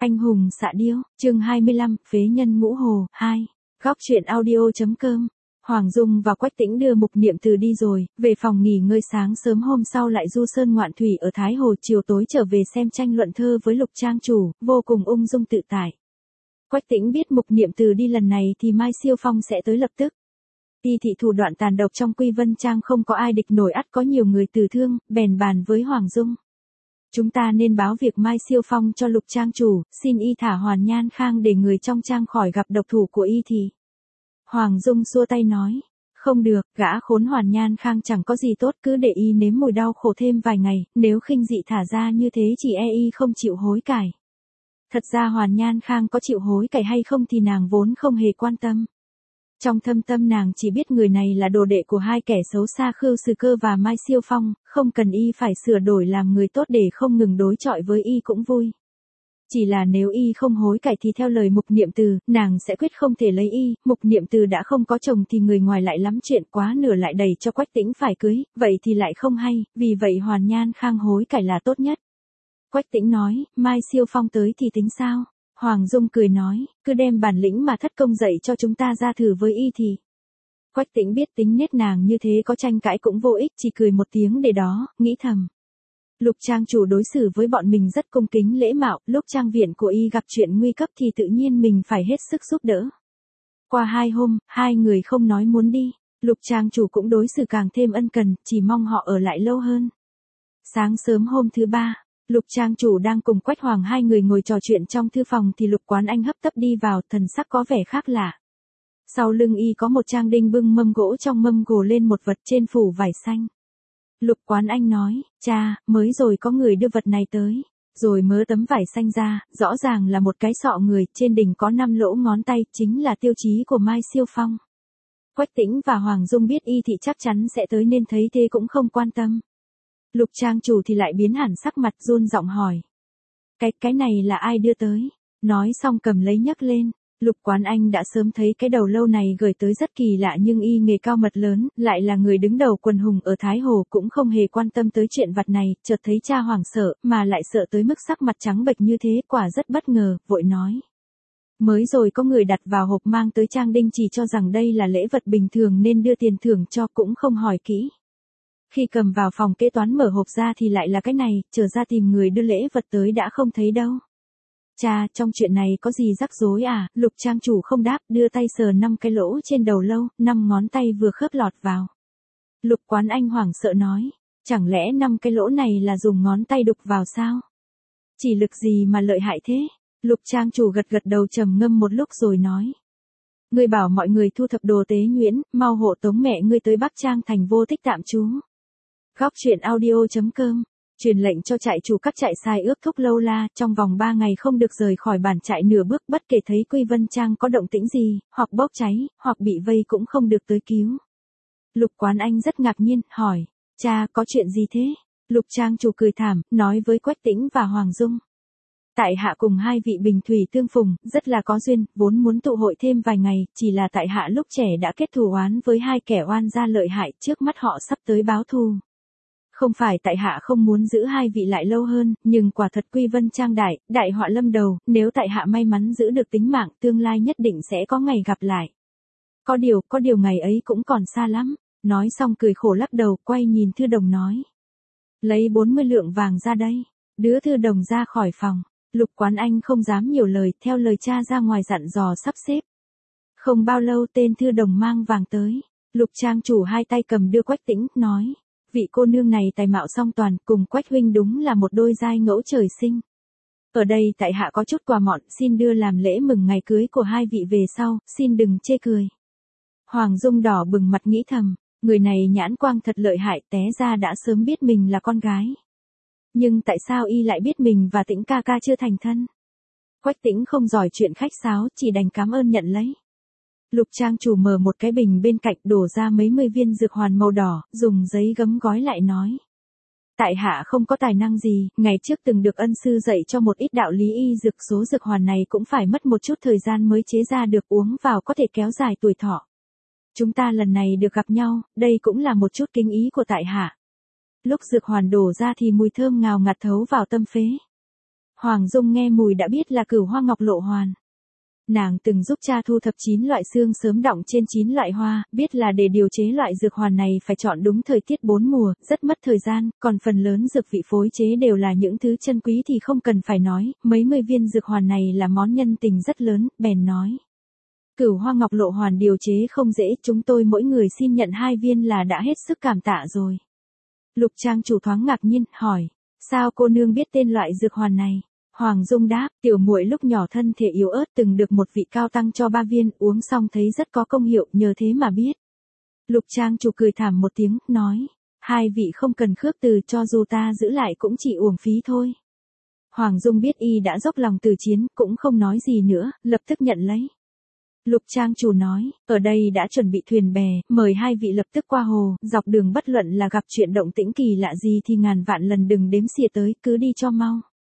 Anh hùng xạ điêu, chương 25, phế nhân ngũ hồ, 2. Góc truyện audio.com. Hoàng Dung và Quách Tĩnh đưa Mục Niệm Từ đi rồi, về phòng nghỉ ngơi sáng sớm hôm sau lại du sơn ngoạn thủy ở Thái Hồ, chiều tối trở về xem tranh luận thơ với Lục trang chủ, vô cùng ung dung tự tại. Quách Tĩnh biết Mục Niệm Từ đi lần này thì Mai Siêu Phong sẽ tới lập tức. Y thị thủ đoạn tàn độc trong Quy Vân Trang không có ai địch nổi, ắt có nhiều người tử thương, bèn bàn với Hoàng Dung. Chúng ta nên báo việc Mai Siêu Phong cho Lục trang chủ, xin y thả Hoàn Nhan Khang để người trong trang khỏi gặp độc thủ của y thì. Hoàng Dung xua tay nói, không được, gã khốn Hoàn Nhan Khang chẳng có gì tốt, cứ để y nếm mùi đau khổ thêm vài ngày, nếu khinh dị thả ra như thế chỉ e y không chịu hối cải. Thật ra Hoàn Nhan Khang có chịu hối cải hay không thì nàng vốn không hề quan tâm. Trong thâm tâm nàng chỉ biết người này là đồ đệ của hai kẻ xấu xa Khưu Sừ Cơ và Mai Siêu Phong, không cần y phải sửa đổi làm người tốt để không ngừng đối chọi với y cũng vui. Chỉ là nếu y không hối cải thì theo lời Mục Niệm Từ, nàng sẽ quyết không thể lấy y. Mục Niệm Từ đã không có chồng thì người ngoài lại lắm chuyện, quá nửa lại đẩy cho Quách Tĩnh phải cưới, vậy thì lại không hay, vì vậy Hoàn Nhan Khang hối cải là tốt nhất. Quách Tĩnh nói, Mai Siêu Phong tới thì tính sao? Hoàng Dung cười nói, cứ đem bản lĩnh mà thất công dạy cho chúng ta ra thử với y thì. Quách Tĩnh biết tính nết nàng như thế có tranh cãi cũng vô ích, chỉ cười một tiếng để đó, nghĩ thầm. Lục trang chủ đối xử với bọn mình rất cung kính lễ mạo, lúc trang viện của y gặp chuyện nguy cấp thì tự nhiên mình phải hết sức giúp đỡ. Qua 2 hôm, hai người không nói muốn đi, Lục trang chủ cũng đối xử càng thêm ân cần, chỉ mong họ ở lại lâu hơn. Sáng sớm hôm thứ 3. Lục trang chủ đang cùng Quách Hoàng hai người ngồi trò chuyện trong thư phòng thì Lục Quán Anh hấp tấp đi vào, thần sắc có vẻ khác lạ. Sau lưng y có một trang đinh bưng mâm gỗ, trong mâm gồ lên một vật trên phủ vải xanh. Lục Quán Anh nói, cha, mới rồi có người đưa vật này tới, rồi mớ tấm vải xanh ra, rõ ràng là một cái sọ người, trên đỉnh có 5 lỗ ngón tay, chính là tiêu chí của Mai Siêu Phong. Quách Tĩnh và Hoàng Dung biết y thị chắc chắn sẽ tới nên thấy thế cũng không quan tâm. Lục trang chủ thì lại biến hẳn sắc mặt, run giọng hỏi. Cái này là ai đưa tới? Nói xong cầm lấy nhấc lên. Lục Quán Anh đã sớm thấy cái đầu lâu này gửi tới rất kỳ lạ, nhưng y nghề cao mật lớn, lại là người đứng đầu quần hùng ở Thái Hồ cũng không hề quan tâm tới chuyện vặt này, chợt thấy cha hoảng sợ, mà lại sợ tới mức sắc mặt trắng bệch như thế, quả rất bất ngờ, vội nói. Mới rồi có người đặt vào hộp mang tới trang đinh, chỉ cho rằng đây là lễ vật bình thường nên đưa tiền thưởng cho, cũng không hỏi kỹ. Khi cầm vào phòng kế toán mở hộp ra thì lại là cái này, trở ra tìm người đưa lễ vật tới đã không thấy đâu. Cha, trong chuyện này có gì rắc rối à? Lục trang chủ không đáp, đưa tay sờ 5 cái lỗ trên đầu lâu, 5 ngón tay vừa khớp lọt vào. Lục Quán Anh hoảng sợ nói, chẳng lẽ 5 cái lỗ này là dùng ngón tay đục vào sao? Chỉ lực gì mà lợi hại thế? Lục trang chủ gật gật đầu trầm ngâm một lúc rồi nói. Ngươi bảo mọi người thu thập đồ tế nhuyễn, mau hộ tống mẹ ngươi tới Bắc Trang thành vô tích tạm trú. Góc truyện audio.com. Truyền lệnh cho trại chủ các trại sai ước thúc lâu la, trong vòng 3 ngày không được rời khỏi bản trại nửa bước, bất kể thấy Quy Vân Trang có động tĩnh gì, hoặc bốc cháy, hoặc bị vây cũng không được tới cứu. Lục Quán Anh rất ngạc nhiên, hỏi, cha có chuyện gì thế? Lục trang chủ cười thảm, nói với Quách Tĩnh và Hoàng Dung. Tại hạ cùng hai vị bình thủy tương phùng, rất là có duyên, vốn muốn tụ hội thêm vài ngày, chỉ là tại hạ lúc trẻ đã kết thù oán với hai kẻ oan gia lợi hại, trước mắt họ sắp tới báo thù. Không phải tại hạ không muốn giữ hai vị lại lâu hơn, nhưng quả thật Quy Vân Trang đại họa lâm đầu, nếu tại hạ may mắn giữ được tính mạng, tương lai nhất định sẽ có ngày gặp lại. Có điều ngày ấy cũng còn xa lắm. Nói xong cười khổ lắc đầu, quay nhìn Thư Đồng nói. Lấy 40 lượng vàng ra đây. Đứa Thư Đồng ra khỏi phòng. Lục Quán Anh không dám nhiều lời, theo lời cha ra ngoài dặn dò sắp xếp. Không bao lâu tên Thư Đồng mang vàng tới. Lục trang chủ hai tay cầm đưa Quách Tĩnh, nói. Vị cô nương này tài mạo song toàn, cùng Quách huynh đúng là một đôi giai ngẫu trời sinh. Ở đây tại hạ có chút quà mọn, xin đưa làm lễ mừng ngày cưới của hai vị về sau, xin đừng chê cười. Hoàng Dung đỏ bừng mặt nghĩ thầm, người này nhãn quang thật lợi hại, té ra đã sớm biết mình là con gái. Nhưng tại sao y lại biết mình và Tĩnh ca ca chưa thành thân? Quách Tĩnh không giỏi chuyện khách sáo, chỉ đành cảm ơn nhận lấy. Lục trang chủ mở một cái bình bên cạnh, đổ ra mấy mươi viên dược hoàn màu đỏ, dùng giấy gấm gói lại nói. Tại hạ không có tài năng gì, ngày trước từng được ân sư dạy cho một ít đạo lý y dược, số dược hoàn này cũng phải mất một chút thời gian mới chế ra được, uống vào có thể kéo dài tuổi thọ. Chúng ta lần này được gặp nhau, đây cũng là một chút kính ý của tại hạ. Lúc dược hoàn đổ ra thì mùi thơm ngào ngạt thấu vào tâm phế. Hoàng Dung nghe mùi đã biết là Cửu Hoa Ngọc Lộ Hoàn. Nàng từng giúp cha thu thập 9 loại xương sớm đọng trên 9 loại hoa, biết là để điều chế loại dược hoàn này phải chọn đúng thời tiết 4 mùa, rất mất thời gian, còn phần lớn dược vị phối chế đều là những thứ chân quý thì không cần phải nói, mấy mươi viên dược hoàn này là món nhân tình rất lớn, bèn nói. Cửu Hoa Ngọc Lộ Hoàn điều chế không dễ, chúng tôi mỗi người xin nhận 2 viên là đã hết sức cảm tạ rồi. Lục trang chủ thoáng ngạc nhiên, hỏi, sao cô nương biết tên loại dược hoàn này? Hoàng Dung đáp, tiểu muội lúc nhỏ thân thể yếu ớt từng được một vị cao tăng cho 3 viên, uống xong thấy rất có công hiệu, nhờ thế mà biết. Lục trang chủ cười thảm một tiếng, nói, 2 vị không cần khước từ, cho dù ta giữ lại cũng chỉ uổng phí thôi. Hoàng Dung biết y đã dốc lòng từ chiến, cũng không nói gì nữa, lập tức nhận lấy. Lục trang chủ nói, ở đây đã chuẩn bị thuyền bè, mời 2 vị lập tức qua hồ, dọc đường bất luận là gặp chuyện động tĩnh kỳ lạ gì thì ngàn vạn lần đừng đếm xỉa tới, cứ đi cho mau.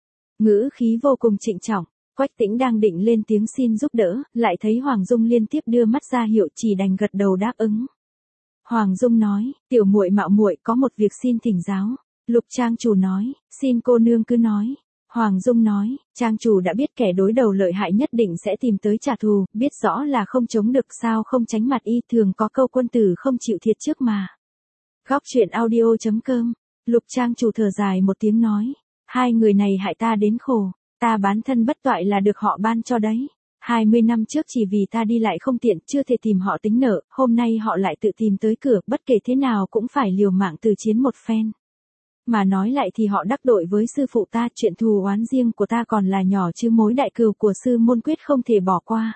Ngữ khí vô cùng trịnh trọng, Quách Tĩnh đang định lên tiếng xin giúp đỡ, lại thấy Hoàng Dung liên tiếp đưa mắt ra hiệu, chỉ đành gật đầu đáp ứng. Hoàng Dung nói, tiểu muội mạo muội có một việc xin thỉnh giáo. Lục trang chủ nói, xin cô nương cứ nói. Hoàng Dung nói, trang chủ đã biết kẻ đối đầu lợi hại nhất định sẽ tìm tới trả thù, biết rõ là không chống được sao không tránh mặt y, thường có câu quân tử không chịu thiệt trước mà. Góc truyện audio.com, Lục trang chủ thở dài một tiếng nói, 2 người này hại ta đến khổ, ta bán thân bất toại là được họ ban cho đấy. 20 năm trước chỉ vì ta đi lại không tiện, chưa thể tìm họ tính nợ, hôm nay họ lại tự tìm tới cửa, bất kể thế nào cũng phải liều mạng từ chiến một phen. Mà nói lại thì họ đắc tội với sư phụ ta, chuyện thù oán riêng của ta còn là nhỏ chứ mối đại cừu của sư môn quyết không thể bỏ qua.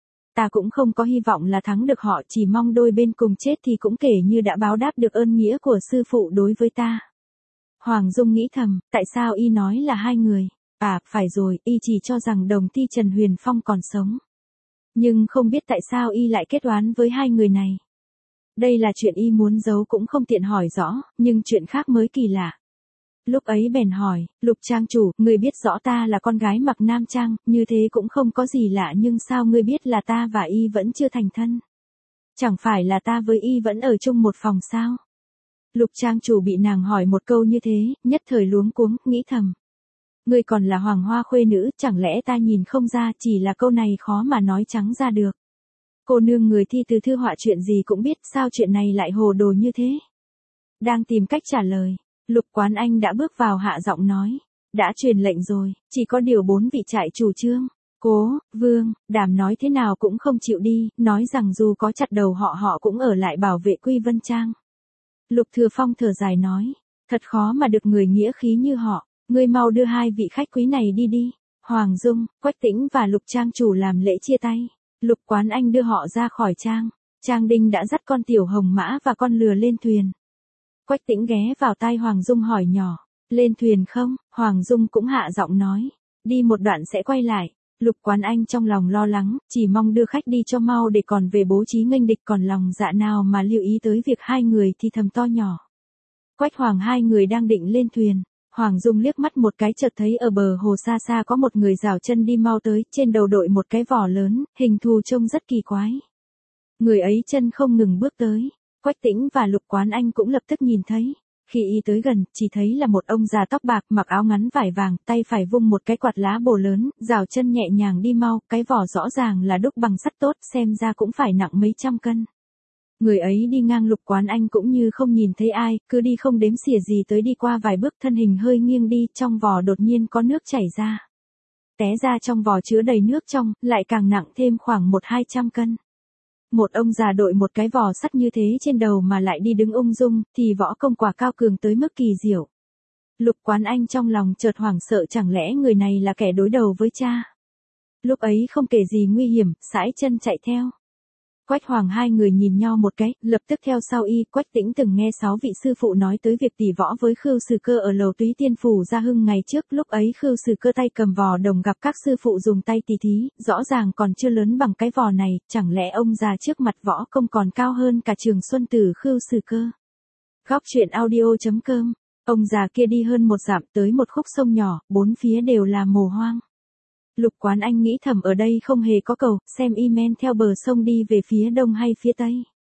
Ta cũng không có hy vọng là thắng được họ, chỉ mong đôi bên cùng chết thì cũng kể như đã báo đáp được ơn nghĩa của sư phụ đối với ta. Hoàng Dung nghĩ thầm, tại sao y nói là 2 người? À, phải rồi, y chỉ cho rằng đồng ty Trần Huyền Phong còn sống. Nhưng không biết tại sao y lại kết oán với 2 người này. Đây là chuyện y muốn giấu cũng không tiện hỏi rõ, nhưng chuyện khác mới kỳ lạ. Lúc ấy bèn hỏi, Lục trang chủ, người biết rõ ta là con gái mặc nam trang, như thế cũng không có gì lạ, nhưng sao ngươi biết là ta và y vẫn chưa thành thân? Chẳng phải là ta với y vẫn ở chung một phòng sao? Lục trang chủ bị nàng hỏi một câu như thế, nhất thời luống cuống, nghĩ thầm. Ngươi còn là hoàng hoa khuê nữ, chẳng lẽ ta nhìn không ra, chỉ là câu này khó mà nói trắng ra được. Cô nương người thi từ thư họa chuyện gì cũng biết, sao chuyện này lại hồ đồ như thế? Đang tìm cách trả lời, Lục Quán Anh đã bước vào hạ giọng nói. Đã truyền lệnh rồi, chỉ có điều 4 vị trại chủ trương. Cố, Vương, Đàm nói thế nào cũng không chịu đi, nói rằng dù có chặt đầu họ cũng ở lại bảo vệ Quy Vân Trang. Lục Thừa Phong thở dài nói, thật khó mà được người nghĩa khí như họ, ngươi mau đưa 2 vị khách quý này đi đi. Hoàng Dung, Quách Tĩnh và Lục trang chủ làm lễ chia tay. Lục Quán Anh đưa họ ra khỏi trang. Trang Đinh đã dắt con tiểu hồng mã và con lừa lên thuyền. Quách Tĩnh ghé vào tai Hoàng Dung hỏi nhỏ, lên thuyền không? Hoàng Dung cũng hạ giọng nói, đi một đoạn sẽ quay lại. Lục Quán Anh trong lòng lo lắng, chỉ mong đưa khách đi cho mau để còn về bố trí nghênh địch, còn lòng dạ nào mà lưu ý tới việc 2 người thì thầm to nhỏ. Quách Hoàng 2 người đang định lên thuyền. Hoàng Dung liếc mắt một cái chợt thấy ở bờ hồ xa xa có một người rảo chân đi mau tới, trên đầu đội một cái vỏ lớn, hình thù trông rất kỳ quái. Người ấy chân không ngừng bước tới. Quách Tĩnh và Lục Quán Anh cũng lập tức nhìn thấy. Khi y tới gần, chỉ thấy là một ông già tóc bạc mặc áo ngắn vải vàng, tay phải vung một cái quạt lá bồ lớn, rảo chân nhẹ nhàng đi mau, cái vỏ rõ ràng là đúc bằng sắt tốt, xem ra cũng phải nặng mấy trăm cân. Người ấy đi ngang Lục Quán Anh cũng như không nhìn thấy ai, cứ đi không đếm xỉa gì tới, đi qua vài bước thân hình hơi nghiêng đi, trong vỏ đột nhiên có nước chảy ra. Té ra trong vỏ chứa đầy nước trong, lại càng nặng thêm khoảng 100-200 cân. Một ông già đội một cái vỏ sắt như thế trên đầu mà lại đi đứng ung dung, thì võ công quả cao cường tới mức kỳ diệu. Lục Quán Anh trong lòng chợt hoảng sợ, chẳng lẽ người này là kẻ đối đầu với cha. Lúc ấy không kể gì nguy hiểm, sải chân chạy theo. Quách Hoàng 2 người nhìn nhau một cái, lập tức theo sau y. Quách Tĩnh từng nghe 6 vị sư phụ nói tới việc tỷ võ với Khưu Sử Cơ ở lầu Túy Tiên Phủ Gia Hưng ngày trước, lúc ấy Khưu Sử Cơ tay cầm vò đồng gặp các sư phụ dùng tay tỉ thí, rõ ràng còn chưa lớn bằng cái vò này, chẳng lẽ ông già trước mặt võ công còn cao hơn cả Trường Xuân Tử Khưu Sử Cơ. Góc truyện audio.com, ông già kia đi hơn 1 dặm tới một khúc sông nhỏ, 4 phía đều là mồ hoang. Lục Quán Anh nghĩ thầm ở đây không hề có cầu, xem y men theo bờ sông đi về phía đông hay phía tây.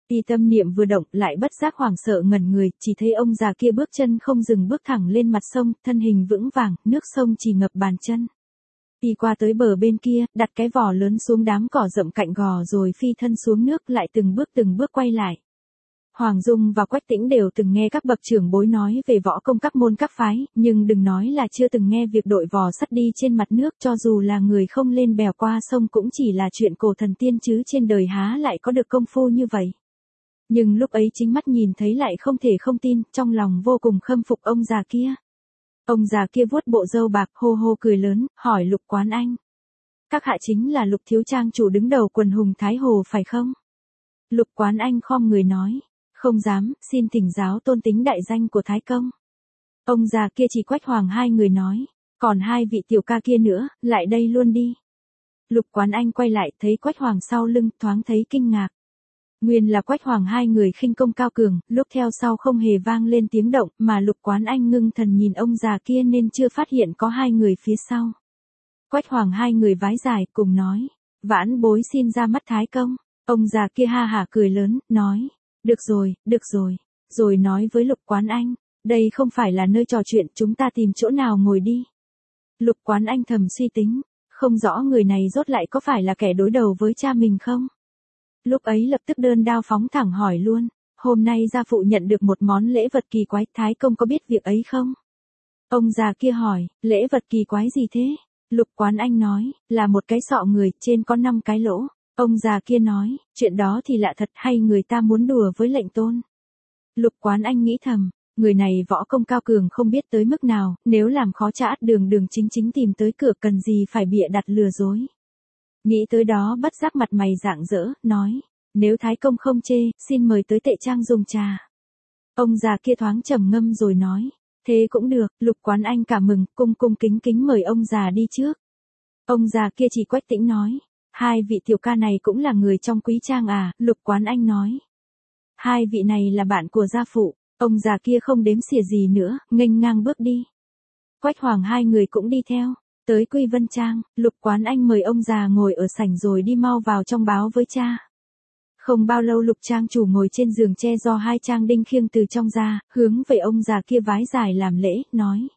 Y tâm niệm vừa động lại bất giác hoảng sợ ngẩn người, chỉ thấy ông già kia bước chân không dừng bước thẳng lên mặt sông, thân hình vững vàng, nước sông chỉ ngập bàn chân. Y qua tới bờ bên kia, đặt cái vỏ lớn xuống đám cỏ rậm cạnh gò rồi phi thân xuống nước lại từng bước quay lại. Hoàng Dung và Quách Tĩnh đều từng nghe các bậc trưởng bối nói về võ công các môn các phái, nhưng đừng nói là chưa từng nghe việc đội vò sắt đi trên mặt nước, cho dù là người không lên bèo qua sông cũng chỉ là chuyện cổ thần tiên chứ trên đời há lại có được công phu như vậy. Nhưng lúc ấy chính mắt nhìn thấy lại không thể không tin, trong lòng vô cùng khâm phục ông già kia. Ông già kia vuốt bộ râu bạc hô hô cười lớn, hỏi Lục Quán Anh. Các hạ chính là Lục thiếu trang chủ đứng đầu quần hùng Thái Hồ phải không? Lục Quán Anh khom người nói. Không dám, xin thỉnh giáo tôn tính đại danh của Thái Công. Ông già kia chỉ Quách Hoàng hai người nói. Còn hai vị tiểu ca kia nữa, lại đây luôn đi. Lục Quán Anh quay lại thấy Quách Hoàng sau lưng, thoáng thấy kinh ngạc. Nguyên là Quách Hoàng hai người khinh công cao cường, lúc theo sau không hề vang lên tiếng động, mà Lục Quán Anh ngưng thần nhìn ông già kia nên chưa phát hiện có hai người phía sau. Quách Hoàng hai người vái dài cùng nói, vãn bối xin ra mắt Thái Công. Ông già kia ha hả cười lớn, nói, được rồi, rồi nói với Lục Quán Anh, đây không phải là nơi trò chuyện, chúng ta tìm chỗ nào ngồi đi. Lục Quán Anh thầm suy tính, không rõ người này rốt lại có phải là kẻ đối đầu với cha mình không? Lúc ấy lập tức đơn đao phóng thẳng hỏi luôn, hôm nay gia phụ nhận được một món lễ vật kỳ quái, Thái Công có biết việc ấy không? Ông già kia hỏi, lễ vật kỳ quái gì thế? Lục Quán Anh nói, là một cái sọ người, trên có 5 cái lỗ. Ông già kia nói, chuyện đó thì lạ thật, hay người ta muốn đùa với lệnh tôn? Lục Quán Anh nghĩ thầm, người này võ công cao cường không biết tới mức nào, nếu làm khó chã đường chính tìm tới cửa cần gì phải bịa đặt lừa dối. Nghĩ tới đó bất giác mặt mày rạng rỡ, nói, nếu Thái Công không chê, xin mời tới Tệ Trang dùng trà. Ông già kia thoáng trầm ngâm rồi nói, thế cũng được. Lục Quán Anh cảm mừng, cung kính mời ông già đi trước. Ông già kia chỉ Quách Tĩnh nói, hai vị tiểu ca này cũng là người trong quý trang à? Lục Quán Anh nói, hai vị này là bạn của gia phụ. Ông già kia không đếm xỉa gì nữa, nghênh ngang bước đi. Quách Hoàng hai người cũng đi theo. Tới Quy Vân Trang, Lục Quán Anh mời ông già ngồi ở sảnh rồi đi mau vào trong báo với cha. Không bao lâu Lục trang chủ ngồi trên giường tre do hai trang đinh khiêng từ trong ra, hướng về ông già kia vái dài làm lễ, nói.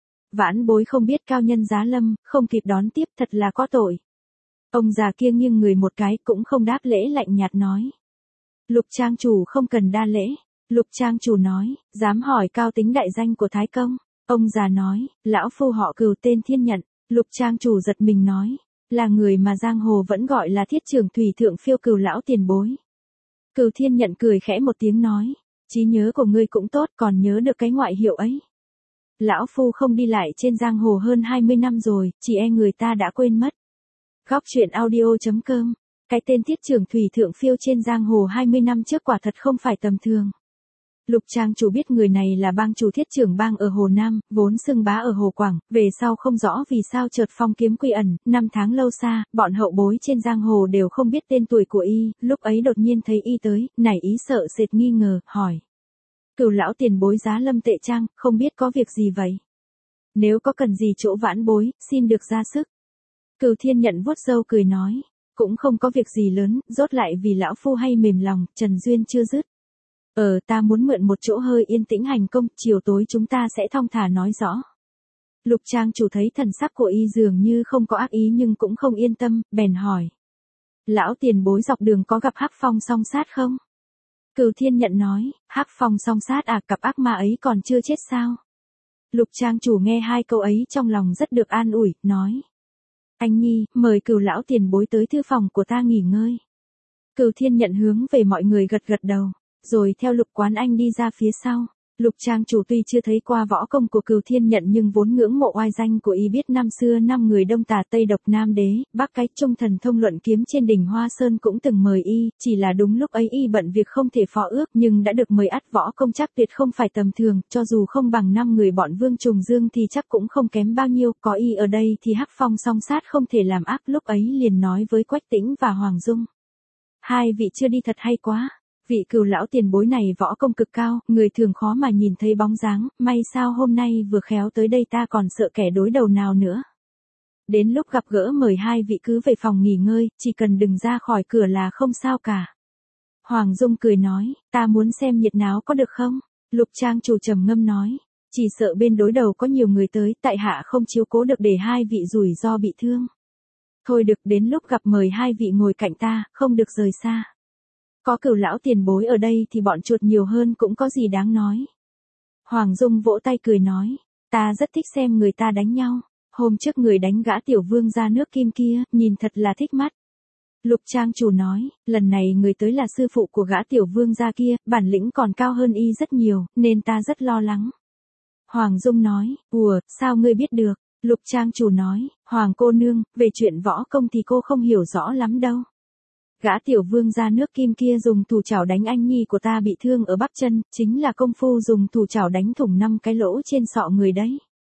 Vãn bối không biết cao nhân giá lâm, không kịp đón tiếp, thật là có tội. Ông già kia nghiêng người một cái cũng không đáp lễ, lạnh nhạt nói. Lục trang chủ không cần đa lễ. Lục trang chủ nói, dám hỏi cao tính đại danh của Thái Công. Ông già nói, lão phu họ Cừu tên Thiên Nhận. Lục trang chủ giật mình nói, là người mà giang hồ vẫn gọi là Thiết Trưởng Thủy Thượng Phiêu Cừu lão tiền bối. Cừu Thiên Nhận cười khẽ một tiếng nói, trí nhớ của ngươi cũng tốt, còn nhớ được cái ngoại hiệu ấy. Lão phu không đi lại trên giang hồ hơn 20 năm rồi, chỉ e người ta đã quên mất. Góc truyện audio.com. Cái tên Thiết Trưởng Thủy Thượng Phiêu trên giang hồ 20 năm trước quả thật không phải tầm thường. Lục trang chủ biết người này là bang chủ Thiết Trưởng bang ở Hồ Nam, vốn xưng bá ở Hồ Quảng, về sau không rõ vì sao chợt phong kiếm quy ẩn, 5 tháng lâu xa, bọn hậu bối trên giang hồ đều không biết tên tuổi của y, lúc ấy đột nhiên thấy y tới, nảy ý sợ sệt nghi ngờ, hỏi. Cừu lão tiền bối giá lâm Tệ Trang, không biết có việc gì vậy? Nếu có cần gì chỗ vãn bối, xin được ra sức. Cừu Thiên Nhận vuốt râu cười nói, cũng không có việc gì lớn, rốt lại vì lão phu hay mềm lòng, trần duyên chưa dứt. Ta muốn mượn một chỗ hơi yên tĩnh hành công, chiều tối chúng ta sẽ thong thả nói rõ. Lục trang chủ thấy thần sắc của y dường như không có ác ý nhưng cũng không yên tâm, bèn hỏi. Lão tiền bối dọc đường có gặp Hắc Phong song sát không? Cừu Thiên Nhận nói, Hắc Phong song sát à, cặp ác ma ấy còn chưa chết sao? Lục trang chủ nghe hai câu ấy trong lòng rất được an ủi, nói. Anh Nhi, mời Cừu lão tiền bối tới thư phòng của ta nghỉ ngơi. Cừu Thiên Nhận hướng về mọi người gật gật đầu, rồi theo Lục Quán Anh đi ra phía sau. Lục trang chủ tuy chưa thấy qua võ công của Cừu Thiên Nhận nhưng vốn ngưỡng mộ oai danh của y, biết năm xưa 5 người Đông Tà Tây Độc Nam Đế, Bắc cái Trung Thần Thông luận kiếm trên đỉnh Hoa Sơn cũng từng mời y, chỉ là đúng lúc ấy y bận việc không thể phó ước, nhưng đã được mời ắt võ công chắc tuyệt không phải tầm thường, cho dù không bằng 5 người bọn Vương Trùng Dương thì chắc cũng không kém bao nhiêu, có y ở đây thì Hắc Phong song sát không thể làm ác, lúc ấy liền nói với Quách Tĩnh và Hoàng Dung. Hai vị chưa đi thật hay quá. Vị Cừu lão tiền bối này võ công cực cao, người thường khó mà nhìn thấy bóng dáng, may sao hôm nay vừa khéo tới đây, ta còn sợ kẻ đối đầu nào nữa. Đến lúc gặp gỡ mời hai vị cứ về phòng nghỉ ngơi, chỉ cần đừng ra khỏi cửa là không sao cả. Hoàng Dung cười nói, ta muốn xem nhiệt náo có được không? Lục trang chủ trầm ngâm nói, chỉ sợ bên đối đầu có nhiều người tới, tại hạ không chiếu cố được để hai vị rủi ro bị thương. Thôi được, đến lúc gặp mời hai vị ngồi cạnh ta, không được rời xa. Có Cửu lão tiền bối ở đây thì bọn chuột nhiều hơn cũng có gì đáng nói. Hoàng Dung vỗ tay cười nói, ta rất thích xem người ta đánh nhau. Hôm trước người đánh gã tiểu vương ra nước kim kia, nhìn thật là thích mắt. Lục trang chủ nói, lần này người tới là sư phụ của gã tiểu vương gia kia, bản lĩnh còn cao hơn y rất nhiều, nên ta rất lo lắng. Hoàng Dung nói, sao ngươi biết được? Lục trang chủ nói, Hoàng cô nương, về chuyện võ công thì cô không hiểu rõ lắm đâu. Gã tiểu vương gia nước kim kia dùng thủ chảo đánh anh nhi của ta bị thương ở bắp chân, chính là công phu dùng thủ chảo đánh thủng 5 cái lỗ trên sọ người đấy.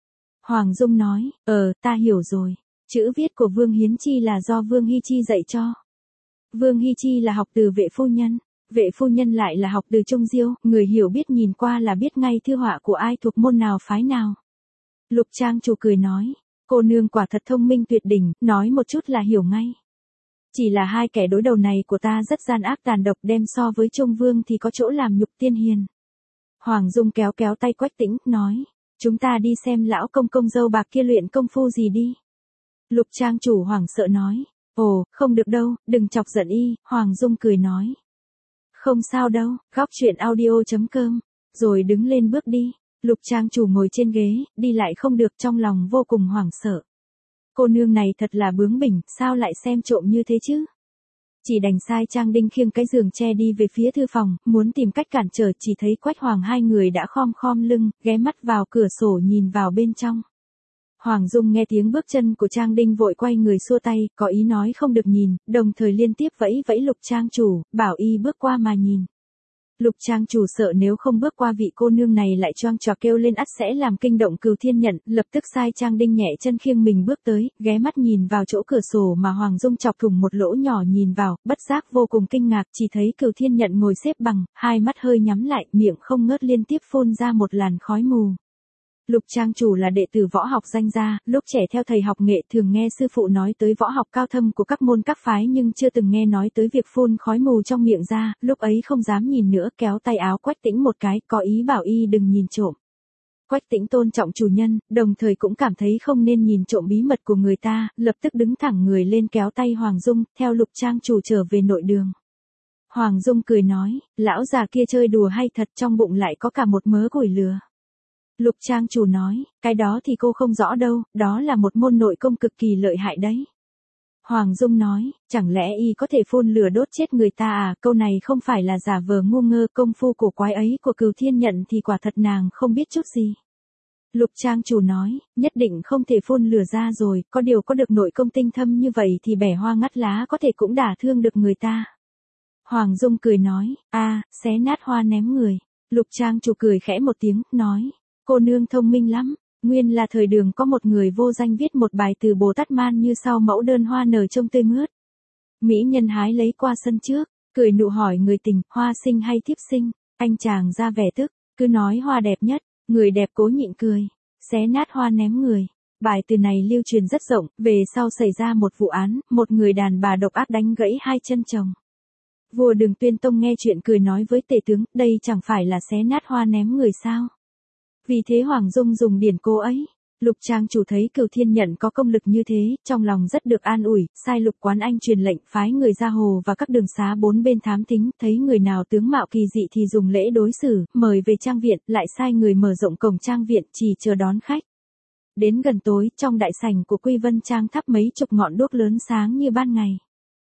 Hoàng Dung nói, ta hiểu rồi. Chữ viết của Vương Hiến Chi là do Vương Hy Chi dạy cho. Vương Hy Chi là học từ Vệ phu nhân. Vệ phu nhân lại là học từ Trung Diêu, người hiểu biết nhìn qua là biết ngay thư họa của ai thuộc môn nào phái nào. Lục trang chủ cười nói, cô nương quả thật thông minh tuyệt đỉnh, nói một chút là hiểu ngay. Chỉ là hai kẻ đối đầu này của ta rất gian ác tàn độc, đem so với Trung Vương thì có chỗ làm nhục tiên hiền. Hoàng Dung kéo kéo tay Quách Tĩnh, nói, chúng ta đi xem lão công công dâu bạc kia luyện công phu gì đi. Lục trang chủ hoảng sợ nói, không được đâu, đừng chọc giận y. Hoàng Dung cười nói, không sao đâu, góc chuyện audio.com, rồi đứng lên bước đi. Lục trang chủ ngồi trên ghế, đi lại không được, trong lòng vô cùng hoảng sợ. Cô nương này thật là bướng bỉnh, sao lại xem trộm như thế chứ? Chỉ đành sai Trang Đinh khiêng cái giường tre đi về phía thư phòng, muốn tìm cách cản trở, chỉ thấy Quách Hoàng hai người đã khom khom lưng, ghé mắt vào cửa sổ nhìn vào bên trong. Hoàng Dung nghe tiếng bước chân của Trang Đinh vội quay người xua tay, có ý nói không được nhìn, đồng thời liên tiếp vẫy vẫy Lục trang chủ, bảo y bước qua mà nhìn. Lục trang chủ sợ nếu không bước qua vị cô nương này lại choang trò kêu lên ắt sẽ làm kinh động Cửu Thiên Nhận, lập tức sai Trang Đinh nhẹ chân khiêng mình bước tới, ghé mắt nhìn vào chỗ cửa sổ mà Hoàng Dung chọc thủng một lỗ nhỏ nhìn vào, bất giác vô cùng kinh ngạc, chỉ thấy Cửu Thiên Nhận ngồi xếp bằng, hai mắt hơi nhắm lại, miệng không ngớt liên tiếp phun ra một làn khói mù. Lục trang chủ là đệ tử võ học danh gia, lúc trẻ theo thầy học nghệ thường nghe sư phụ nói tới võ học cao thâm của các môn các phái nhưng chưa từng nghe nói tới việc phun khói mù trong miệng ra, lúc ấy không dám nhìn nữa, kéo tay áo Quách Tĩnh một cái, có ý bảo y đừng nhìn trộm. Quách Tĩnh tôn trọng chủ nhân, đồng thời cũng cảm thấy không nên nhìn trộm bí mật của người ta, lập tức đứng thẳng người lên kéo tay Hoàng Dung, theo Lục trang chủ trở về nội đường. Hoàng Dung cười nói, lão già kia chơi đùa hay thật, trong bụng lại có cả một mớ củi lửa. Lục trang chủ nói, cái đó thì cô không rõ đâu, đó là một môn nội công cực kỳ lợi hại đấy. Hoàng Dung nói, chẳng lẽ y có thể phun lửa đốt chết người ta à, câu này không phải là giả vờ ngu ngơ, công phu cổ quái ấy của Cửu Thiên Nhận thì quả thật nàng không biết chút gì. Lục trang chủ nói, nhất định không thể phun lửa ra rồi, có điều có được nội công tinh thâm như vậy thì bẻ hoa ngắt lá có thể cũng đả thương được người ta. Hoàng Dung cười nói, xé nát hoa ném người. Lục trang chủ cười khẽ một tiếng, nói, cô nương thông minh lắm, nguyên là thời Đường có một người vô danh viết một bài từ Bồ Tát Man như sau: mẫu đơn hoa nở trông tươi mướt. Mỹ nhân hái lấy qua sân trước, cười nụ hỏi người tình, hoa sinh hay thiếp sinh, anh chàng ra vẻ tức, cứ nói hoa đẹp nhất, người đẹp cố nhịn cười, xé nát hoa ném người. Bài từ này lưu truyền rất rộng, về sau xảy ra một vụ án, một người đàn bà độc ác đánh gãy hai chân chồng. Vua Đường Tuyên Tông nghe chuyện cười nói với tể tướng, đây chẳng phải là xé nát hoa ném người sao? Vì thế Hoàng Dung dùng điển cố ấy. Lục trang chủ thấy Cửu Thiên Nhận có công lực như thế, trong lòng rất được an ủi, sai Lục Quán Anh truyền lệnh phái người ra hồ và các đường xá bốn bên thám thính, thấy người nào tướng mạo kỳ dị thì dùng lễ đối xử, mời về trang viện, lại sai người mở rộng cổng trang viện, chỉ chờ đón khách. Đến gần tối, trong đại sảnh của Quy Vân Trang thắp mấy chục ngọn đuốc lớn sáng như ban ngày.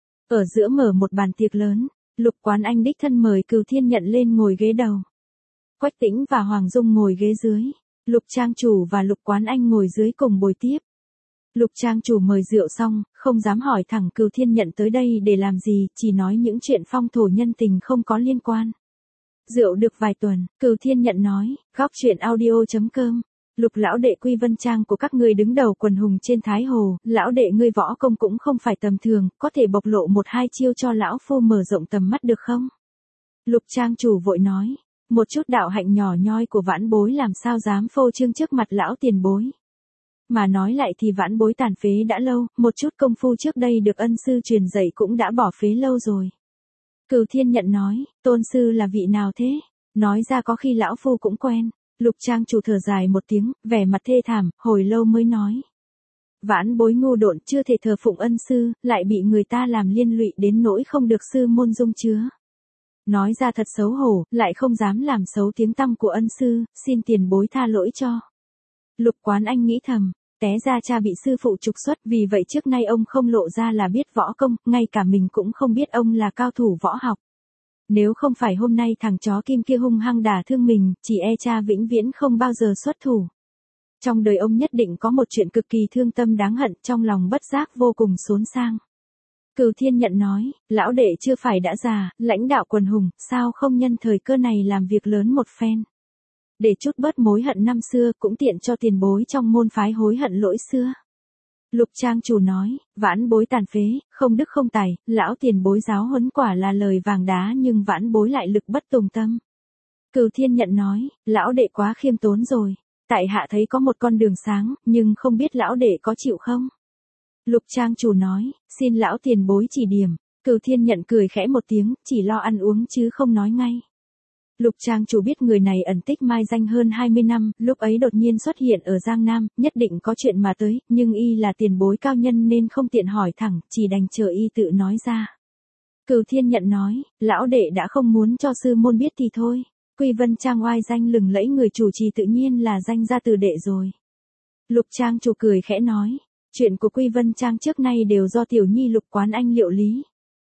Ở giữa mở một bàn tiệc lớn, Lục Quán Anh đích thân mời Cửu Thiên Nhận lên ngồi ghế đầu. Quách Tĩnh và Hoàng Dung ngồi ghế dưới, Lục trang chủ và Lục Quán Anh ngồi dưới cùng bồi tiếp. Lục trang chủ mời rượu xong, không dám hỏi thẳng Cửu Thiên Nhận tới đây để làm gì, chỉ nói những chuyện phong thổ nhân tình không có liên quan. Rượu được vài tuần, Cửu Thiên Nhận nói, góc chuyện audio.com, Lục lão đệ Quy Vân Trang của các ngươi đứng đầu quần hùng trên Thái Hồ, lão đệ ngươi võ công cũng không phải tầm thường, có thể bộc lộ một hai chiêu cho lão phu mở rộng tầm mắt được không? Lục trang chủ vội nói, một chút đạo hạnh nhỏ nhoi của vãn bối làm sao dám phô trương trước mặt lão tiền bối. Mà nói lại thì vãn bối tàn phế đã lâu, một chút công phu trước đây được ân sư truyền dạy cũng đã bỏ phế lâu rồi. Cửu Thiên Nhận nói, tôn sư là vị nào thế? Nói ra có khi lão phu cũng quen. Lục trang chủ thở dài một tiếng, vẻ mặt thê thảm, hồi lâu mới nói. Vãn bối ngu độn chưa thể thờ phụng ân sư, lại bị người ta làm liên lụy đến nỗi không được sư môn dung chứa. Nói ra thật xấu hổ, lại không dám làm xấu tiếng tăm của ân sư, xin tiền bối tha lỗi cho. Lục Quán Anh nghĩ thầm, té ra cha bị sư phụ trục xuất, vì vậy trước nay ông không lộ ra là biết võ công, ngay cả mình cũng không biết ông là cao thủ võ học. Nếu không phải hôm nay thằng chó kim kia hung hăng đả thương mình, chỉ e cha vĩnh viễn không bao giờ xuất thủ. Trong đời ông nhất định có một chuyện cực kỳ thương tâm đáng hận, trong lòng bất giác vô cùng xốn sang. Cửu Thiên Nhận nói, lão đệ chưa phải đã già, lãnh đạo quần hùng, sao không nhân thời cơ này làm việc lớn một phen. Để chút bớt mối hận năm xưa, cũng tiện cho tiền bối trong môn phái hối hận lỗi xưa. Lục trang chủ nói, vãn bối tàn phế, không đức không tài, lão tiền bối giáo huấn quả là lời vàng đá, nhưng vãn bối lại lực bất tòng tâm. Cửu Thiên Nhận nói, lão đệ quá khiêm tốn rồi, tại hạ thấy có một con đường sáng, nhưng không biết lão đệ có chịu không? Lục trang chủ nói, xin lão tiền bối chỉ điểm. Cửu Thiên Nhận cười khẽ một tiếng, chỉ lo ăn uống chứ không nói ngay. Lục trang chủ biết người này ẩn tích mai danh hơn 20 năm, lúc ấy đột nhiên xuất hiện ở Giang Nam, nhất định có chuyện mà tới, nhưng y là tiền bối cao nhân nên không tiện hỏi thẳng, chỉ đành chờ y tự nói ra. Cửu Thiên Nhận nói, lão đệ đã không muốn cho sư môn biết thì thôi. Quy Vân Trang oai danh lừng lẫy, người chủ trì tự nhiên là danh gia từ đệ rồi. Lục trang chủ cười khẽ nói, chuyện của Quy Vân Trang trước nay đều do tiểu nhi Lục Quán Anh liệu lý.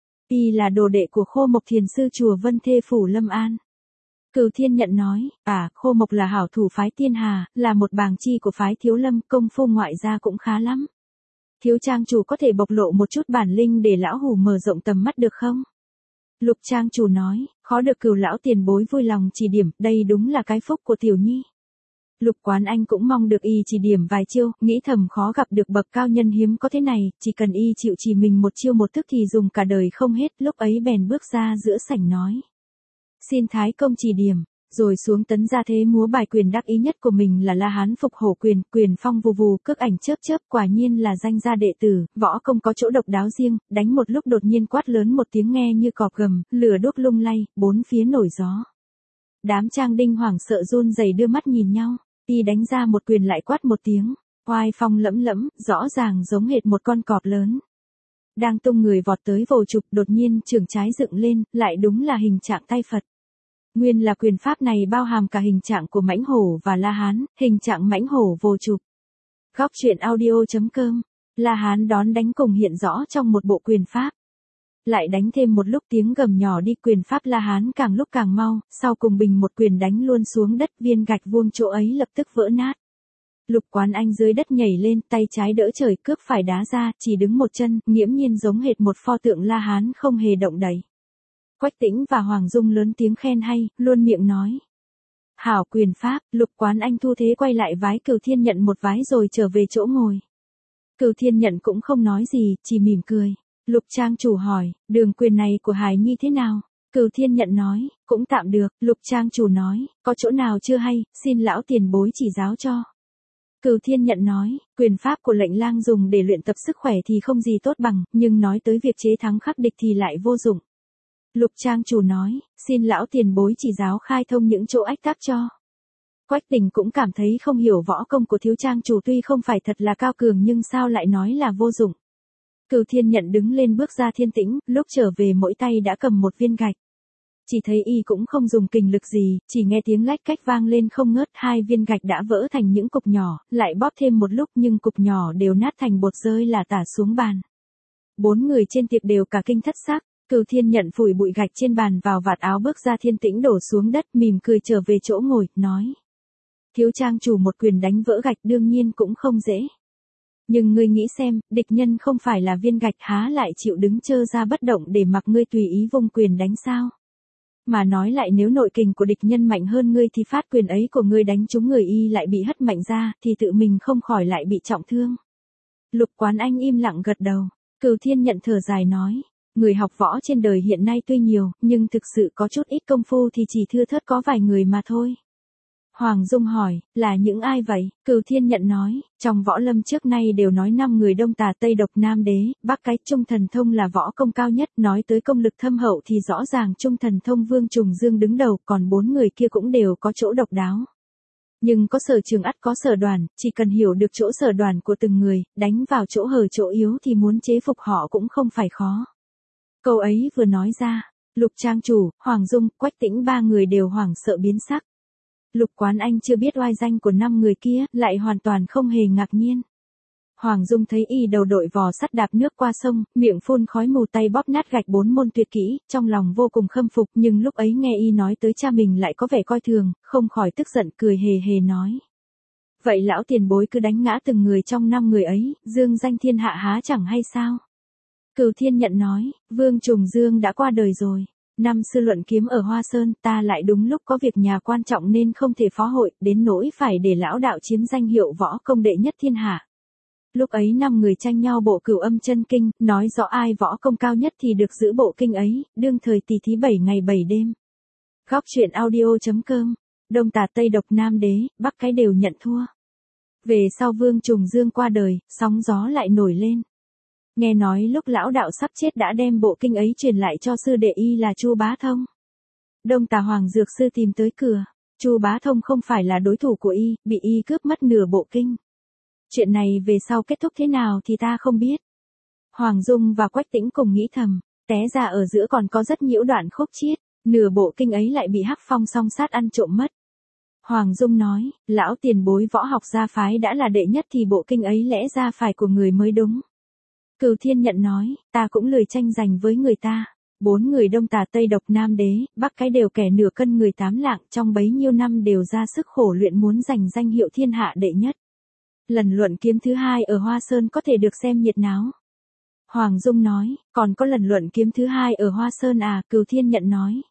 Y là đồ đệ của Khô Mộc Thiền sư chùa Vân Thê Phủ Lâm An. Cửu Thiên Nhận nói, Khô Mộc là hảo thủ phái Tiên Hà, là một bàng chi của phái Thiếu Lâm, công phu ngoại gia cũng khá lắm. Thiếu trang chủ có thể bộc lộ một chút bản linh để lão hủ mở rộng tầm mắt được không? Lục trang chủ nói, khó được Cửu lão tiền bối vui lòng chỉ điểm, đây đúng là cái phúc của tiểu nhi. Lục Quán Anh cũng mong được y chỉ điểm vài chiêu, nghĩ thầm khó gặp được bậc cao nhân hiếm có thế này, chỉ cần y chịu chỉ mình một chiêu một thức thì dùng cả đời không hết, lúc ấy bèn bước ra giữa sảnh nói. Xin Thái công chỉ điểm, rồi xuống tấn ra thế múa bài quyền đắc ý nhất của mình là La Hán Phục Hổ quyền, quyền phong vù vù, cước ảnh chớp chớp, quả nhiên là danh gia đệ tử, võ công có chỗ độc đáo riêng, đánh một lúc đột nhiên quát lớn một tiếng nghe như cọp gầm, lửa đuốc lung lay, bốn phía nổi gió. Đám trang đinh hoảng sợ run rẩy đưa mắt nhìn nhau, y đánh ra một quyền lại quát một tiếng, oai phong lẫm lẫm, rõ ràng giống hệt một con cọp lớn. Đang tung người vọt tới vồ chụp, đột nhiên trường trái dựng lên, lại đúng là hình trạng tay Phật. Nguyên là quyền pháp này bao hàm cả hình trạng của mãnh hổ và La Hán, hình trạng mãnh hổ vồ chụp. Góc truyện audio.com, La Hán đón đánh cùng hiện rõ trong một bộ quyền pháp. Lại đánh thêm một lúc tiếng gầm nhỏ đi, quyền pháp La Hán càng lúc càng mau, sau cùng bình một quyền đánh luôn xuống đất, viên gạch vuông chỗ ấy lập tức vỡ nát. Lục Quán Anh dưới đất nhảy lên, tay trái đỡ trời, cước phải đá ra, chỉ đứng một chân, nghiễm nhiên giống hệt một pho tượng La Hán không hề động đậy. Quách Tĩnh và Hoàng Dung lớn tiếng khen hay, luôn miệng nói. Hảo quyền pháp. Lục Quán Anh thu thế quay lại vái Cửu Thiên Nhận một vái rồi trở về chỗ ngồi. Cửu Thiên Nhận cũng không nói gì, chỉ mỉm cười. Lục trang chủ hỏi, đường quyền này của Hải Nhi thế nào? Cửu Thiên Nhận nói, cũng tạm được. Lục trang chủ nói, có chỗ nào chưa hay, xin lão tiền bối chỉ giáo cho. Cửu Thiên Nhận nói, quyền pháp của lệnh lang dùng để luyện tập sức khỏe thì không gì tốt bằng, nhưng nói tới việc chế thắng khắc địch thì lại vô dụng. Lục trang chủ nói, xin lão tiền bối chỉ giáo khai thông những chỗ ách tắc cho. Quách Tình cũng cảm thấy không hiểu võ công của thiếu trang chủ, tuy không phải thật là cao cường nhưng sao lại nói là vô dụng. Cửu Thiên Nhận đứng lên bước ra thiên tĩnh, lúc trở về mỗi tay đã cầm một viên gạch. Chỉ thấy y cũng không dùng kình lực gì, chỉ nghe tiếng lách cách vang lên không ngớt, hai viên gạch đã vỡ thành những cục nhỏ, lại bóp thêm một lúc nhưng cục nhỏ đều nát thành bột rơi là tả xuống bàn. Bốn người trên tiệc đều cả kinh thất xác. Cửu Thiên Nhận phủi bụi gạch trên bàn vào vạt áo bước ra thiên tĩnh đổ xuống đất, mỉm cười trở về chỗ ngồi, nói. Thiếu trang chủ một quyền đánh vỡ gạch đương nhiên cũng không dễ. Nhưng ngươi nghĩ xem, địch nhân không phải là viên gạch, há lại chịu đứng trơ ra bất động để mặc ngươi tùy ý vung quyền đánh sao? Mà nói lại, nếu nội kình của địch nhân mạnh hơn ngươi thì phát quyền ấy của ngươi đánh trúng người y lại bị hất mạnh ra, thì tự mình không khỏi lại bị trọng thương. Lục Quán Anh im lặng gật đầu. Cửu Thiên Nhận thở dài nói. Người học võ trên đời hiện nay tuy nhiều, nhưng thực sự có chút ít công phu thì chỉ thưa thớt có vài người mà thôi. Hoàng Dung hỏi, là những ai vậy? Cửu Thiên Nhận nói, trong võ lâm trước nay đều nói 5 người Đông Tà Tây Độc Nam Đế, Bắc cái Trung Thần Thông là võ công cao nhất, nói tới công lực thâm hậu thì rõ ràng Trung Thần Thông Vương Trùng Dương đứng đầu, còn 4 người kia cũng đều có chỗ độc đáo. Nhưng có sở trường ắt có sở đoàn, chỉ cần hiểu được chỗ sở đoàn của từng người, đánh vào chỗ hở chỗ yếu thì muốn chế phục họ cũng không phải khó. Câu ấy vừa nói ra, Lục Trang chủ, Hoàng Dung, Quách Tĩnh 3 người đều hoảng sợ biến sắc. Lục Quán Anh chưa biết oai danh của 5 người kia, lại hoàn toàn không hề ngạc nhiên. Hoàng Dung thấy y đầu đội vò sắt đạp nước qua sông, miệng phun khói mù tay bóp nát gạch 4 môn tuyệt kỹ, trong lòng vô cùng khâm phục, nhưng lúc ấy nghe y nói tới cha mình lại có vẻ coi thường, không khỏi tức giận cười hề hề nói. Vậy lão tiền bối cứ đánh ngã từng người trong 5 người ấy, dương danh thiên hạ há chẳng hay sao? Cửu Thiên Nhận nói, Vương Trùng Dương đã qua đời rồi. Năm xưa luận kiếm ở Hoa Sơn, ta lại đúng lúc có việc nhà quan trọng nên không thể phó hội, đến nỗi phải để lão đạo chiếm danh hiệu võ công đệ nhất thiên hạ. Lúc ấy 5 người tranh nhau bộ Cửu Âm Chân Kinh, nói rõ ai võ công cao nhất thì được giữ bộ kinh ấy, đương thời tỷ thí 7 ngày 7 đêm. Góc truyện audio.com, Đông Tà Tây Độc Nam Đế, Bắc cái đều nhận thua. Về sau Vương Trùng Dương qua đời, sóng gió lại nổi lên. Nghe nói lúc lão đạo sắp chết đã đem bộ kinh ấy truyền lại cho sư đệ y là Chu Bá Thông. Đông Tà Hoàng Dược Sư tìm tới cửa, Chu Bá Thông không phải là đối thủ của y, bị y cướp mất nửa bộ kinh. Chuyện này về sau kết thúc thế nào thì ta không biết. Hoàng Dung và Quách Tĩnh cùng nghĩ thầm, té ra ở giữa còn có rất nhiễu đoạn khúc chiết, nửa bộ kinh ấy lại bị Hắc Phong song sát ăn trộm mất. Hoàng Dung nói, lão tiền bối võ học gia phái đã là đệ nhất thì bộ kinh ấy lẽ ra phải của người mới đúng. Cửu Thiên Nhận nói, ta cũng lười tranh giành với người ta. 4 người Đông Tà Tây Độc Nam Đế, Bắc cái đều kẻ nửa cân người 8 lạng, trong bấy nhiêu năm đều ra sức khổ luyện muốn giành danh hiệu thiên hạ đệ nhất. Lần luận kiếm thứ 2 ở Hoa Sơn có thể được xem nhiệt náo. Hoàng Dung nói, còn có lần luận kiếm thứ 2 ở Hoa Sơn à? Cửu Thiên Nhận nói,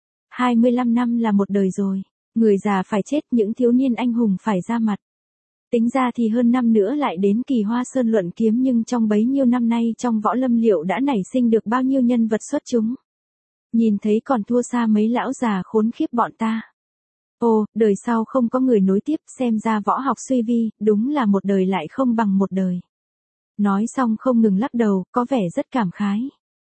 25 năm là một đời rồi, người già phải chết, những thiếu niên anh hùng phải ra mặt. Tính ra thì hơn năm nữa lại đến kỳ Hoa Sơn luận kiếm, nhưng trong bấy nhiêu năm nay trong võ lâm liệu đã nảy sinh được bao nhiêu nhân vật xuất chúng. Nhìn thấy còn thua xa mấy lão già khốn khiếp bọn ta. Ồ, đời sau không có người nối tiếp, xem ra võ học suy vi, đúng là một đời lại không bằng một đời. Nói xong không ngừng lắc đầu, có vẻ rất cảm khái.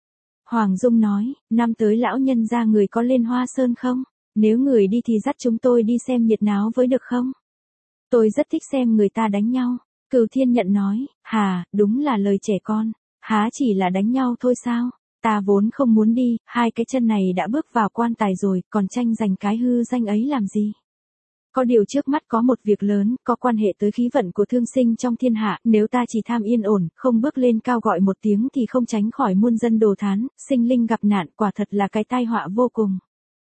Hoàng Dung nói, năm tới lão nhân ra người có lên Hoa Sơn không? Nếu người đi thì dắt chúng tôi đi xem nhiệt náo với được không? Tôi rất thích xem người ta đánh nhau. Cửu Thiên Nhận nói, hà, đúng là lời trẻ con, há chỉ là đánh nhau thôi sao? Ta vốn không muốn đi, 2 cái chân này đã bước vào quan tài rồi, còn tranh giành cái hư danh ấy làm gì? Có điều trước mắt có một việc lớn, có quan hệ tới khí vận của thương sinh trong thiên hạ, nếu ta chỉ tham yên ổn, không bước lên cao gọi một tiếng thì không tránh khỏi muôn dân đồ thán, sinh linh gặp nạn, quả thật là cái tai họa vô cùng.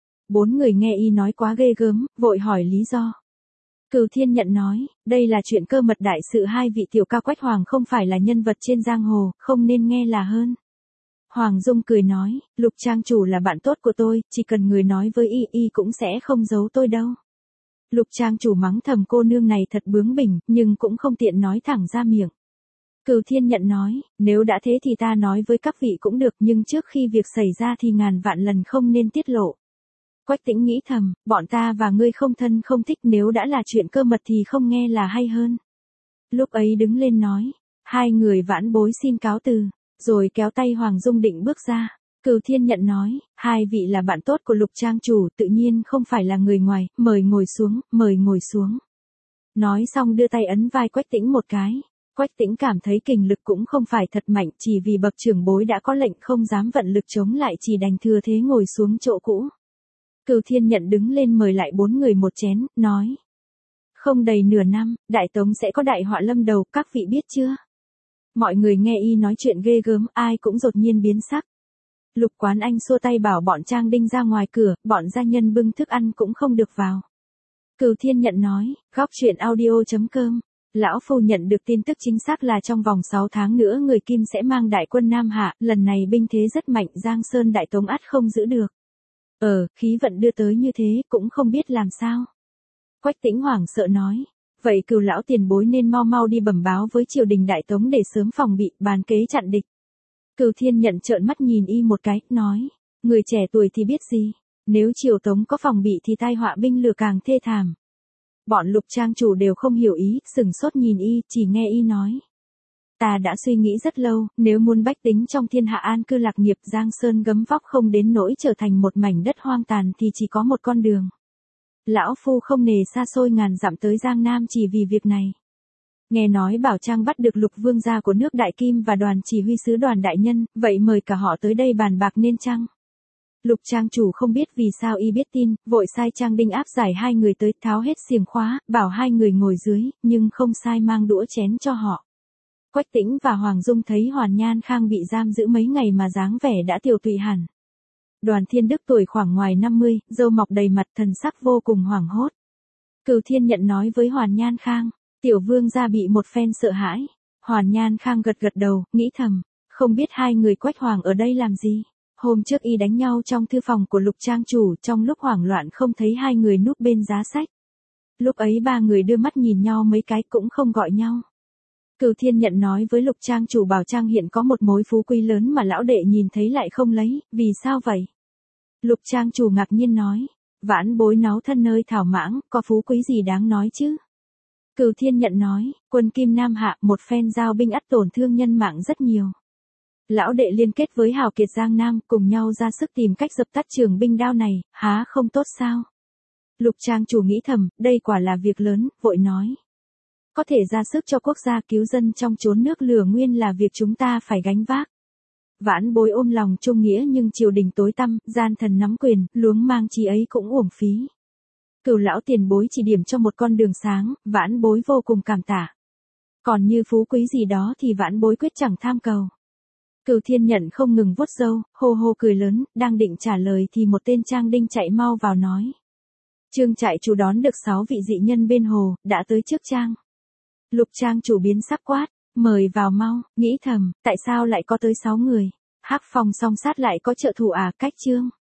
4 người nghe y nói quá ghê gớm, vội hỏi lý do. Cửu Thiên Nhận nói, đây là chuyện cơ mật đại sự, 2 vị tiểu ca Quách Hoàng không phải là nhân vật trên giang hồ, không nên nghe là hơn. Hoàng Dung cười nói, Lục Trang chủ là bạn tốt của tôi, chỉ cần người nói với y cũng sẽ không giấu tôi đâu. Lục Trang chủ mắng thầm cô nương này thật bướng bỉnh, nhưng cũng không tiện nói thẳng ra miệng. Cửu Thiên Nhận nói, nếu đã thế thì ta nói với các vị cũng được, nhưng trước khi việc xảy ra thì ngàn vạn lần không nên tiết lộ. Quách Tĩnh nghĩ thầm, bọn ta và ngươi không thân không thích, nếu đã là chuyện cơ mật thì không nghe là hay hơn. Lúc ấy đứng lên nói, 2 người vãn bối xin cáo từ, rồi kéo tay Hoàng Dung định bước ra. Cửu Thiên Nhận nói, 2 vị là bạn tốt của Lục Trang chủ, tự nhiên không phải là người ngoài, mời ngồi xuống, mời ngồi xuống. Nói xong đưa tay ấn vai Quách Tĩnh một cái. Quách Tĩnh cảm thấy kình lực cũng không phải thật mạnh, chỉ vì bậc trưởng bối đã có lệnh không dám vận lực chống lại, chỉ đành thừa thế ngồi xuống chỗ cũ. Cửu Thiên Nhận đứng lên mời lại 4 người một chén, nói. Không đầy nửa năm, Đại Tống sẽ có đại họa lâm đầu, các vị biết chưa? Mọi người nghe y nói chuyện ghê gớm, ai cũng đột nhiên biến sắc. Lục Quán Anh xua tay bảo bọn Trang Đinh ra ngoài cửa, bọn gia nhân bưng thức ăn cũng không được vào. Cửu Thiên Nhận nói, góc truyện audio.com. Lão phu nhận được tin tức chính xác là trong vòng 6 tháng nữa người Kim sẽ mang đại quân Nam Hạ, lần này binh thế rất mạnh, Giang Sơn Đại Tống ắt không giữ được. Khí vận đưa tới như thế, cũng không biết làm sao. Quách Tĩnh hoảng sợ nói, vậy Cửu lão tiền bối nên mau mau đi bẩm báo với triều đình Đại Tống để sớm phòng bị, bàn kế chặn địch. Cửu Thiên Nhận trợn mắt nhìn y một cái, nói, người trẻ tuổi thì biết gì, nếu triều Tống có phòng bị thì tai họa binh lửa càng thê thảm. Bọn Lục trang chủ đều không hiểu ý, sửng sốt nhìn y, chỉ nghe y nói. Ta đã suy nghĩ rất lâu, nếu muốn bách tính trong thiên hạ an cư lạc nghiệp, Giang Sơn gấm vóc không đến nỗi trở thành một mảnh đất hoang tàn thì chỉ có một con đường. Lão phu không nề xa xôi ngàn dặm tới Giang Nam chỉ vì việc này. Nghe nói Bảo Trang bắt được Lục vương gia của nước Đại Kim và đoàn chỉ huy sứ Đoàn đại nhân, vậy mời cả họ tới đây bàn bạc nên chăng? Lục trang chủ không biết vì sao y biết tin, vội sai Trang Đinh áp giải hai người tới, tháo hết xiềng khóa, bảo hai người ngồi dưới, nhưng không sai mang đũa chén cho họ. Quách Tĩnh và Hoàng Dung thấy Hoàn Nhan Khang bị giam giữ mấy ngày mà dáng vẻ đã tiều tụy hẳn. Đoàn Thiên Đức tuổi khoảng ngoài 50, râu mọc đầy mặt, thần sắc vô cùng hoảng hốt. Cửu Thiên Nhận nói với Hoàn Nhan Khang, tiểu vương gia bị một phen sợ hãi. Hoàn Nhan Khang gật gật đầu, nghĩ thầm, không biết hai người Quách Hoàng ở đây làm gì. Hôm trước y đánh nhau trong thư phòng của Lục trang chủ, trong lúc hoảng loạn không thấy hai người núp bên giá sách. Lúc ấy ba người đưa mắt nhìn nhau mấy cái cũng không gọi nhau. Cửu Thiên Nhận nói với Lục trang chủ Bảo Trang hiện có một mối phú quý lớn mà lão đệ nhìn thấy lại không lấy, vì sao vậy? Lục trang chủ ngạc nhiên nói, vãn bối náu thân nơi thảo mãng, có phú quý gì đáng nói chứ? Cửu Thiên Nhận nói, quân Kim Nam hạ một phen giao binh ắt tổn thương nhân mạng rất nhiều. Lão đệ liên kết với hào kiệt Giang Nam cùng nhau ra sức tìm cách dập tắt trường binh đao này, há không tốt sao? Lục trang chủ nghĩ thầm, đây quả là việc lớn, vội nói. Có thể ra sức cho quốc gia cứu dân trong chốn nước lửa nguyên là việc chúng ta phải gánh vác. Vãn bối ôm lòng trung nghĩa nhưng triều đình tối tăm, gian thần nắm quyền, luống mang chi ấy cũng uổng phí. Cửu lão tiền bối chỉ điểm cho một con đường sáng, vãn bối vô cùng cảm tạ. Còn như phú quý gì đó thì vãn bối quyết chẳng tham cầu. Cửu Thiên Nhận không ngừng vuốt râu, hô hô cười lớn, đang định trả lời thì một tên Trang Đinh chạy mau vào nói. Trương trại chủ đón được 6 vị dị nhân bên hồ, đã tới trước trang. Lục trang chủ biến sắc quát, mời vào mau, nghĩ thầm, tại sao lại có tới 6 người? Hắc Phong Song Sát lại có trợ thủ à, cách Trương.